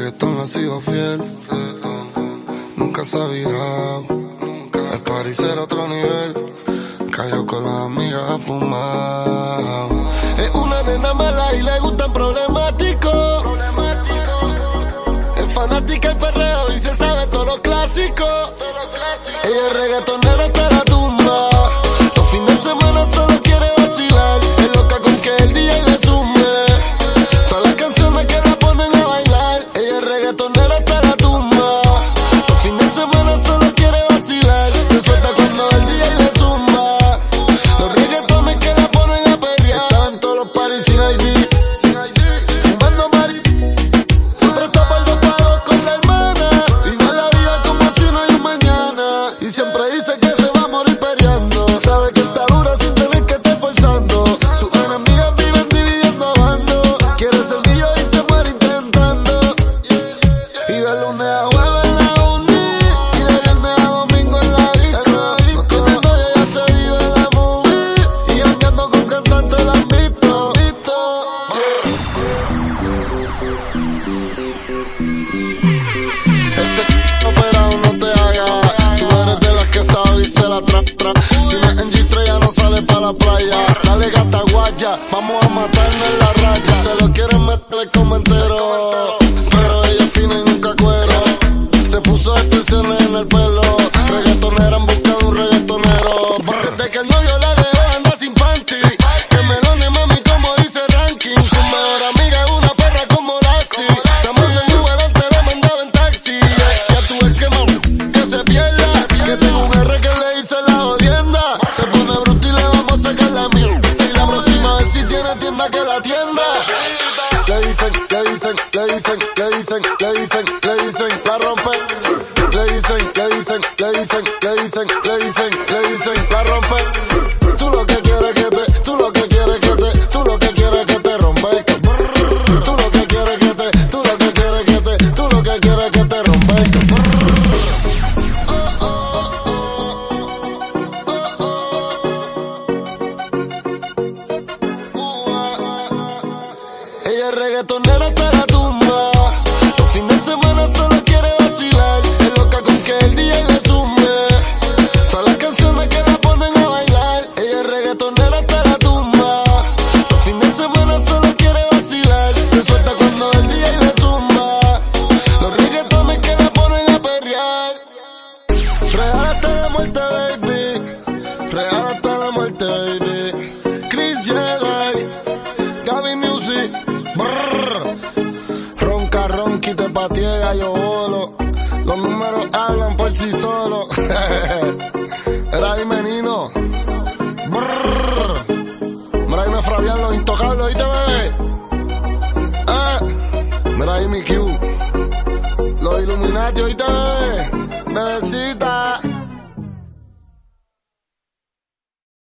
reggaetón ha sido fiel, nunca se ha virado, el party será otro nivel, cayó con las amigas a fumar. Es una nena mala y le gustan problemáticos, es fanática y perreo y se sabe todos los clásicos. Ella es reggaetonera hasta la tumba, los fines de semana solo quiere vacilar, es loca con que el DJ le sume todas las canciones que la ponen a bailar. Ella es reggaetonera hasta la tumba, los fines de semana solo quiere vacilar, se suelta cuando el DJ le zumba los reggaetones que la ponen a pelear. Estaba en todos los parties sin ID, fumando mari, siempre está para el 2 para 2 con la hermana, vive la vida como si no hay un mañana y siempre dice que se va a morir peleando. Sabe que está dura sin tener que estar forzando, sus enemigas viven dividiendo bandos, quiere ser mío y se muere intentando. Y de lunes a jueves en la uni, y de viernes a domingo en la disco. No tiene novia, ya se vive la movie, y andando con cantantes la han visto. Ese operado no te haga, tú eres de las que sabe y se la trap. Si no es en G3 ya no sale pa' la playa. Dale gata guaya, vamos a matarnos en la raya. Se lo quieren meter como entero, pero ella es fina y nunca cuero. Se puso extensiones en el pelo, reggaetonera en busca de un reggaetonero. Desde que el novio la dejó anda sin panty, que melone mami como dice ranking. Su mejor amiga es una perra como Lassie, te manda en Uber, antes la mandaba en taxi. Y a tu ex que se pierda, que tengo un R que le hice la jodienda. Se pone bruto y le vamos a sacar la mierda, y la próxima vez si tiene tienda que la tienda. Le dicen, la rompe. Le dicen, la rompe. Tú lo que quieres que te, tú lo que quieres que te, tú lo que quieres que te rompe. Tú lo que quieres que te, tú lo que quieres que te, tú lo que quieres que te rompe. Ella es reggaetonera hasta la tumba, los fines de semana solo quiere vacilar, es loca con que el DJ le sume todas las canciones que la ponen a bailar. Ella es reggaetonera hasta la tumba, los fines de semana solo quiere vacilar, se suelta cuando el DJ le zumba los reggaetones que la ponen a perrear. Real hasta la muerte, baby, real hasta la muerte, baby. Chris Jedi, Gaby Music. Ronca, ronqui, te patiega, yo bolo. Los números hablan por sí solos. Era dime Nino. Mira ahí me Fabián, los intocables, ¿oíste, bebé? Mira ahí mi Q. Los Illuminati, ¿oíste, bebé? Bebecita.